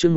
chương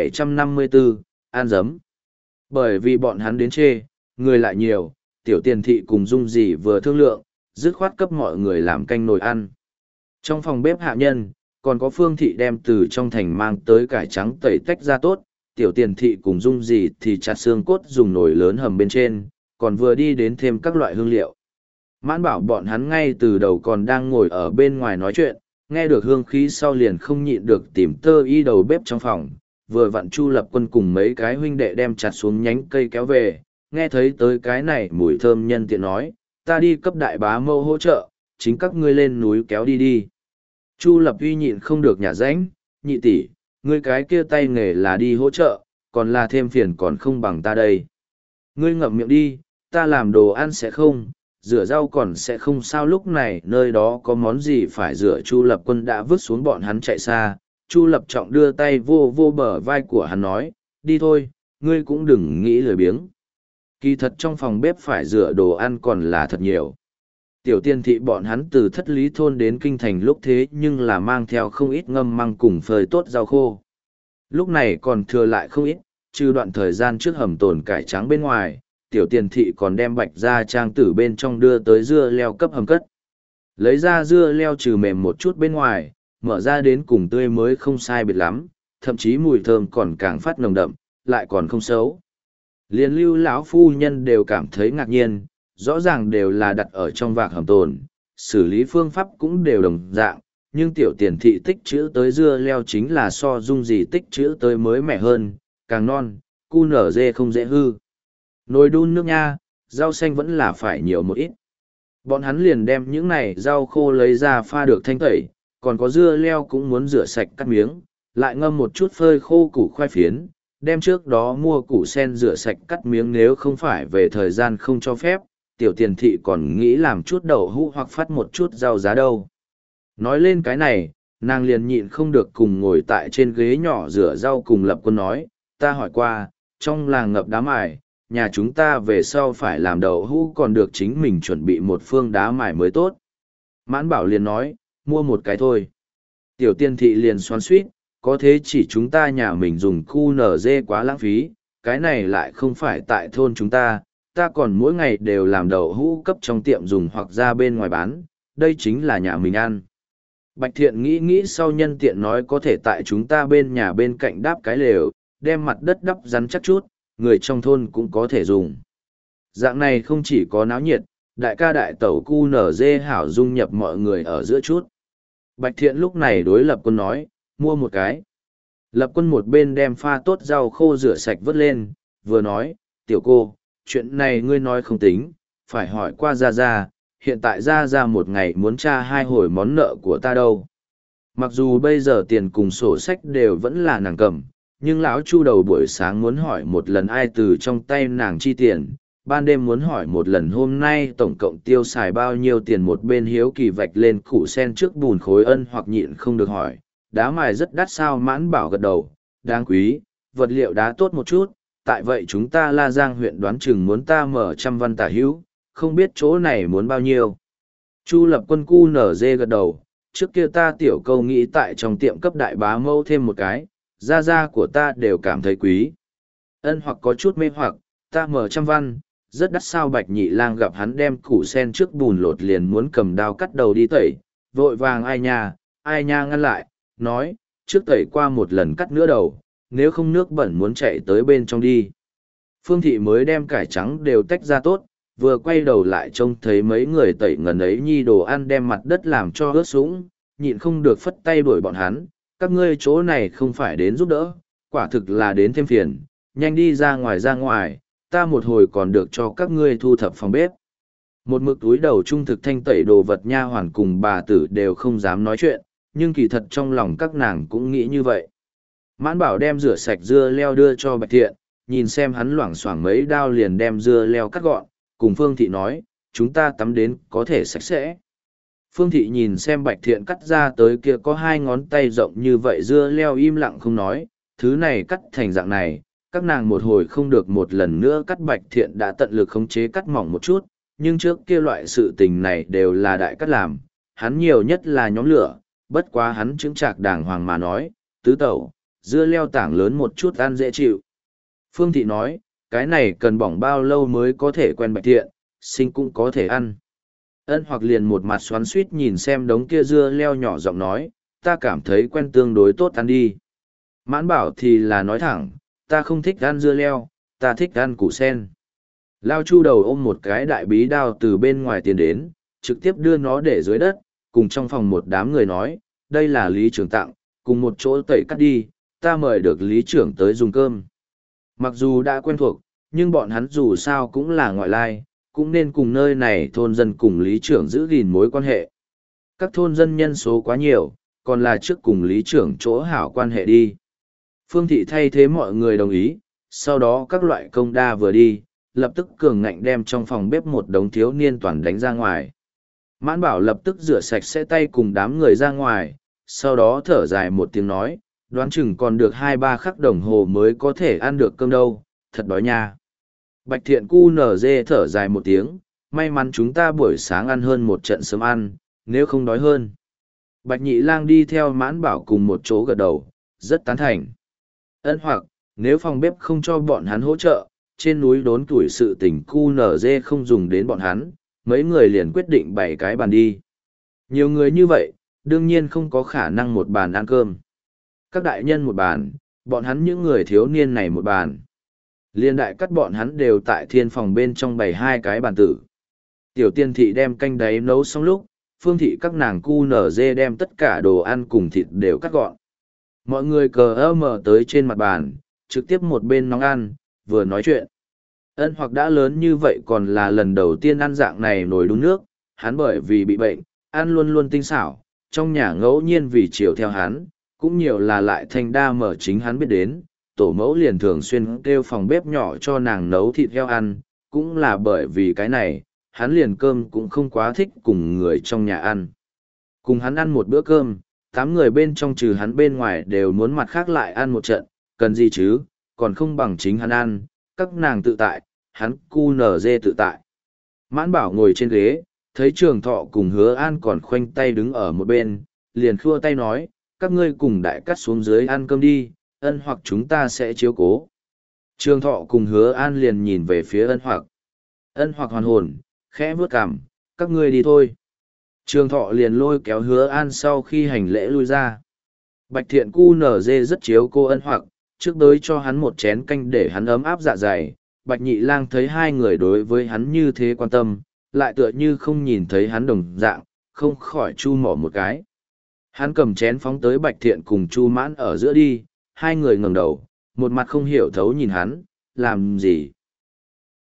1754, an dấm. Bởi vì bọn hắn đến chê, người lại nhiều, tiểu tiền thị cùng dung dì vừa thương lượng, dứt khoát cấp mọi người làm canh nồi ăn. Trong phòng bếp hạ nhân, còn có phương thị đem từ trong thành mang tới cải trắng tẩy tách ra tốt, tiểu tiền thị cùng dung dì thì chặt xương cốt dùng nồi lớn hầm bên trên, còn vừa đi đến thêm các loại hương liệu. Mãn bảo bọn hắn ngay từ đầu còn đang ngồi ở bên ngoài nói chuyện, nghe được hương khí sau liền không nhịn được tìm tơ y đầu bếp trong phòng, vừa vặn Chu Lập Quân cùng mấy cái huynh đệ đem chặt xuống nhánh cây kéo về, nghe thấy tới cái này mùi thơm nhân tiện nói, ta đi cấp đại bá mâu hỗ trợ, chính các ngươi lên núi kéo đi đi. Chu Lập Uy nhịn không được nhả rãnh, nhị tỷ, ngươi cái kia tay nghề là đi hỗ trợ, còn là thêm phiền còn không bằng ta đây. Ngươi ngậm miệng đi, ta làm đồ ăn sẽ không, rửa rau còn sẽ không sao, lúc này nơi đó có món gì phải rửa. Chu Lập Quân đã vứt xuống bọn hắn chạy xa. Chu Lập Trọng đưa tay vô vô bờ vai của hắn nói, đi thôi, ngươi cũng đừng nghĩ lười biếng. Kỳ thật trong phòng bếp phải rửa đồ ăn còn là thật nhiều. Tiểu tiên thị bọn hắn từ Thất Lý Thôn đến Kinh Thành lúc thế nhưng là mang theo không ít ngâm măng cùng phơi tốt rau khô. Lúc này còn thừa lại không ít, trừ đoạn thời gian trước hầm tồn cải trắng bên ngoài, tiểu tiền thị còn đem bạch ra trang tử bên trong đưa tới dưa leo cấp hầm cất. Lấy ra dưa leo trừ mềm một chút bên ngoài, mở ra đến cùng tươi mới không sai biệt lắm, thậm chí mùi thơm còn càng phát nồng đậm, lại còn không xấu. Liên Lưu lão phu nhân đều cảm thấy ngạc nhiên, rõ ràng đều là đặt ở trong vạc hầm tồn, xử lý phương pháp cũng đều đồng dạng, nhưng tiểu tiền thị tích trữ tới dưa leo chính là so dung gì tích trữ tới mới mẻ hơn, càng non, cu nở dê không dễ hư. Nồi đun nước nha, rau xanh vẫn là phải nhiều một ít. Bọn hắn liền đem những này rau khô lấy ra pha được thanh tẩy, còn có dưa leo cũng muốn rửa sạch cắt miếng, lại ngâm một chút phơi khô củ khoai phiến, đem trước đó mua củ sen rửa sạch cắt miếng, nếu không phải về thời gian không cho phép, tiểu tiền thị còn nghĩ làm chút đậu hũ hoặc phát một chút rau giá đâu. Nói lên cái này, nàng liền nhịn không được cùng ngồi tại trên ghế nhỏ rửa rau cùng Lập Quân nói, ta hỏi qua, trong làng ngập đá mài, nhà chúng ta về sau phải làm đậu hũ còn được chính mình chuẩn bị một phương đá mài mới tốt. Mãn Bảo liền nói, mua một cái thôi. Tiểu tiên thị liền xoắn suýt, có thế chỉ chúng ta nhà mình dùng cu nở dê quá lãng phí, cái này lại không phải tại thôn chúng ta còn mỗi ngày đều làm đậu hũ cấp trong tiệm dùng hoặc ra bên ngoài bán, đây chính là nhà mình ăn. Bạch Thiện nghĩ nghĩ sau nhân tiện nói có thể tại chúng ta bên nhà bên cạnh đáp cái lều, đem mặt đất đắp rắn chắc chút, người trong thôn cũng có thể dùng. Dạng này không chỉ có náo nhiệt, đại ca đại tẩu cu nở dê hảo dung nhập mọi người ở giữa chút. Bạch Thiện lúc này đối Lập Quân nói, mua một cái. Lập Quân một bên đem pha tốt rau khô rửa sạch vớt lên, vừa nói, tiểu cô, chuyện này ngươi nói không tính, phải hỏi qua Gia Gia, hiện tại Gia Gia một ngày muốn tra 2 hồi món nợ của ta đâu. Mặc dù bây giờ tiền cùng sổ sách đều vẫn là nàng cầm, nhưng lão Chu đầu buổi sáng muốn hỏi một lần ai từ trong tay nàng chi tiền, ban đêm muốn hỏi một lần hôm nay tổng cộng tiêu xài bao nhiêu tiền, một bên hiếu kỳ vạch lên củ sen trước bùn khối ân hoặc nhịn không được hỏi, đá mài rất đắt sao? Mãn Bảo gật đầu, đáng quý, vật liệu đá tốt một chút, tại vậy chúng ta La Giang huyện đoán chừng muốn ta mở 100 văn tả hữu, không biết chỗ này muốn bao nhiêu. Chu Lập Quân cu nở dê gật đầu, trước kia ta tiểu câu nghĩ tại trong tiệm cấp đại bá mâu thêm một cái, gia gia của ta đều cảm thấy quý. Ân hoặc có chút mê hoặc, ta mở 100 văn, rất đắt sao? Bạch Nhị Lang gặp hắn đem củ sen trước bùn lột liền muốn cầm dao cắt đầu đi tẩy, vội vàng ai nha ngăn lại, nói, trước tẩy qua một lần cắt nữa đầu, nếu không nước bẩn muốn chạy tới bên trong đi. Phương thị mới đem cải trắng đều tách ra tốt, vừa quay đầu lại trông thấy mấy người tẩy ngần ấy nhi đồ ăn đem mặt đất làm cho ướt sũng, nhịn không được phất tay đuổi bọn hắn, các ngươi chỗ này không phải đến giúp đỡ, quả thực là đến thêm phiền, nhanh đi ra ngoài, ta một hồi còn được cho các ngươi thu thập phòng bếp. Một mực túi đầu trung thực thanh tẩy đồ vật nha hoàn cùng bà tử đều không dám nói chuyện, nhưng kỳ thật trong lòng các nàng cũng nghĩ như vậy. Mãn Bảo đem rửa sạch dưa leo đưa cho Bạch Thiện, nhìn xem hắn loảng xoảng mấy đao liền đem dưa leo cắt gọn, cùng Phương Thị nói, chúng ta tắm đến có thể sạch sẽ. Phương Thị nhìn xem Bạch Thiện cắt ra tới kia có 2 ngón tay rộng như vậy dưa leo im lặng không nói, thứ này cắt thành dạng này, các nàng một hồi không được một lần nữa cắt. Bạch Thiện đã tận lực khống chế cắt mỏng một chút, nhưng trước kia loại sự tình này đều là đại cắt làm, hắn nhiều nhất là nhóm lửa, bất quá hắn chững chạc đàng hoàng mà nói, tứ tẩu, dưa leo tảng lớn một chút ăn dễ chịu. Phương Thị nói, cái này cần bỏng bao lâu mới có thể quen Bạch Thiện, sinh cũng có thể ăn. Ân Hoặc liền một mặt xoắn suýt nhìn xem đống kia dưa leo nhỏ giọng nói, ta cảm thấy quen tương đối tốt ăn đi. Mãn Bảo thì là nói thẳng, ta không thích ăn dưa leo, ta thích ăn củ sen. Lao Chu đầu ôm một cái đại bí đao từ bên ngoài tiến đến, trực tiếp đưa nó để dưới đất, cùng trong phòng một đám người nói, đây là lý trưởng tặng, cùng một chỗ tẩy cắt đi, ta mời được lý trưởng tới dùng cơm. Mặc dù đã quen thuộc, nhưng bọn hắn dù sao cũng là ngoại lai, cũng nên cùng nơi này thôn dân cùng lý trưởng giữ gìn mối quan hệ. Các thôn dân nhân số quá nhiều, còn là trước cùng lý trưởng chỗ hảo quan hệ đi. Phương Thị thay thế mọi người đồng ý, sau đó các loại công đa vừa đi, lập tức cường ngạnh đem trong phòng bếp một đống thiếu niên toàn đánh ra ngoài. Mãn Bảo lập tức rửa sạch sẽ tay cùng đám người ra ngoài, sau đó thở dài một tiếng nói, đoán chừng còn được 2-3 khắc đồng hồ mới có thể ăn được cơm đâu, thật đói nha. Bạch Thiện cu nở dê thở dài một tiếng, may mắn chúng ta buổi sáng ăn hơn một trận sớm ăn, nếu không đói hơn. Bạch Nhị Lang đi theo Mãn Bảo cùng một chỗ gật đầu, rất tán thành. Ân Hoặc, nếu phòng bếp không cho bọn hắn hỗ trợ, trên núi đốn tuổi sự tình cu nở dê không dùng đến bọn hắn, mấy người liền quyết định 7 cái bàn đi. Nhiều người như vậy, đương nhiên không có khả năng một bàn ăn cơm. Các đại nhân một bàn, bọn hắn những người thiếu niên này một bàn. Liên đại cắt bọn hắn đều tại thiên phòng bên trong bày 2 cái bàn tử. Tiểu Tiên Thị đem canh đáy nấu xong lúc, Phương Thị các nàng cu nở dê đem tất cả đồ ăn cùng thịt đều cắt gọn. Mọi người cờ mở tới trên mặt bàn, trực tiếp một bên nóng ăn, vừa nói chuyện. Ân Hoặc đã lớn như vậy còn là lần đầu tiên ăn dạng này nồi đun nước, hắn bởi vì bị bệnh, ăn luôn luôn tinh xảo, trong nhà ngẫu nhiên vì chiều theo hắn, cũng nhiều là lại thành đa mở chính hắn biết đến, tổ mẫu liền thường xuyên kêu phòng bếp nhỏ cho nàng nấu thịt heo ăn, cũng là bởi vì cái này, hắn liền cơm cũng không quá thích cùng người trong nhà ăn. Cùng hắn ăn một bữa cơm, 8 người bên trong trừ hắn bên ngoài đều muốn mặt khác lại ăn một trận, cần gì chứ, còn không bằng chính hắn ăn, các nàng tự tại, hắn cu nở dê tự tại. Mãn Bảo ngồi trên ghế, thấy Trường Thọ cùng Hứa An còn khoanh tay đứng ở một bên, liền khua tay nói, các ngươi cùng đại cắt xuống dưới ăn cơm đi, Ân Hoặc chúng ta sẽ chiếu cố. Trường Thọ cùng Hứa An liền nhìn về phía Ân Hoặc. Ân Hoặc hoàn hồn, khẽ vướt cằm, các ngươi đi thôi. Trường Thọ liền lôi kéo Hứa An sau khi hành lễ lui ra. Bạch Thiện cu nở dê rất chiếu cô Ân Hoặc, trước đới cho hắn một chén canh để hắn ấm áp dạ dày. Bạch Nhị Lang thấy 2 người đối với hắn như thế quan tâm, lại tựa như không nhìn thấy hắn đồng dạng, không khỏi chu mỏ một cái. Hắn cầm chén phóng tới Bạch Thiện cùng Chu Mãn ở giữa đi, 2 người ngẩng đầu, một mặt không hiểu thấu nhìn hắn, làm gì?